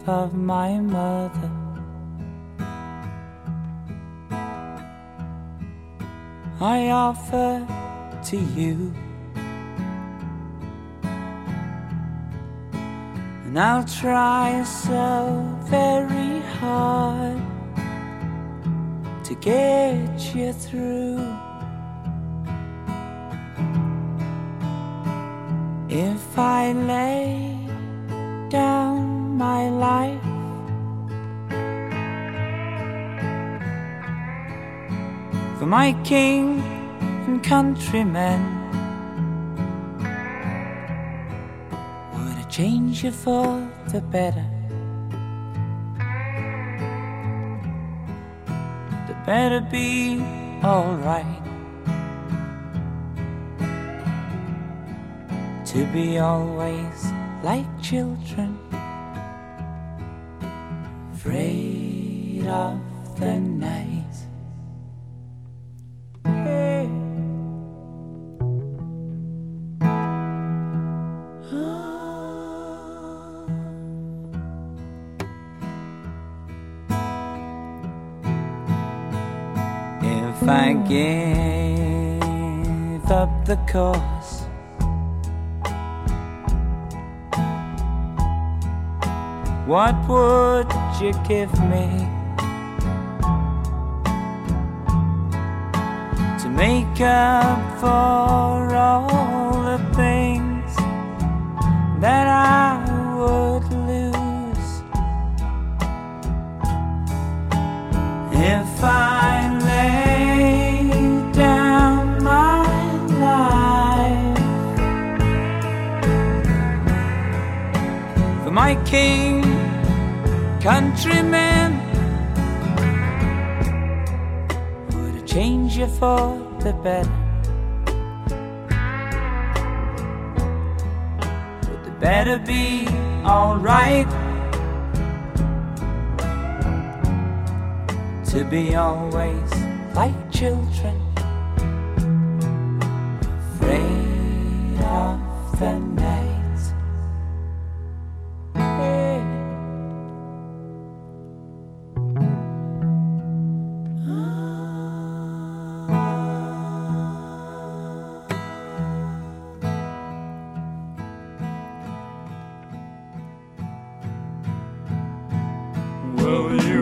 of my mother. I offer to you, and I'll try so very hard to get you through. If I lay down my life for my king and countrymen, would I change you for the better? The better be alright, to be always like children, afraid of the night. Hey. If I give up the cause, what would you give me to make up for all the things that I would lose? If I lay down my life for my king, countrymen, would I change you for the better? Would the better be alright, to be always like children, afraid of the night? Hey. Well, you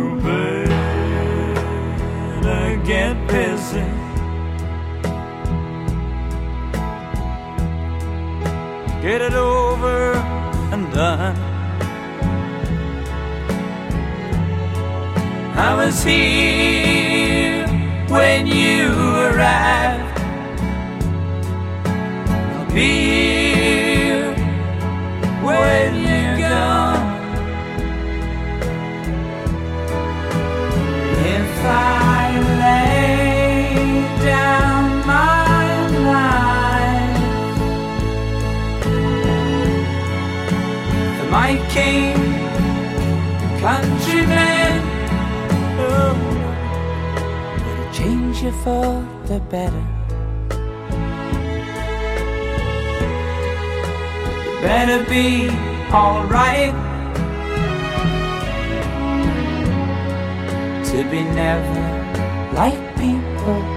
better get busy, get it over and done. I was here when you arrived, I'll be here when you're gone. If I lay down my life for my king, countrymen, oh, would I change you for the better? You better be alright, to be never like people,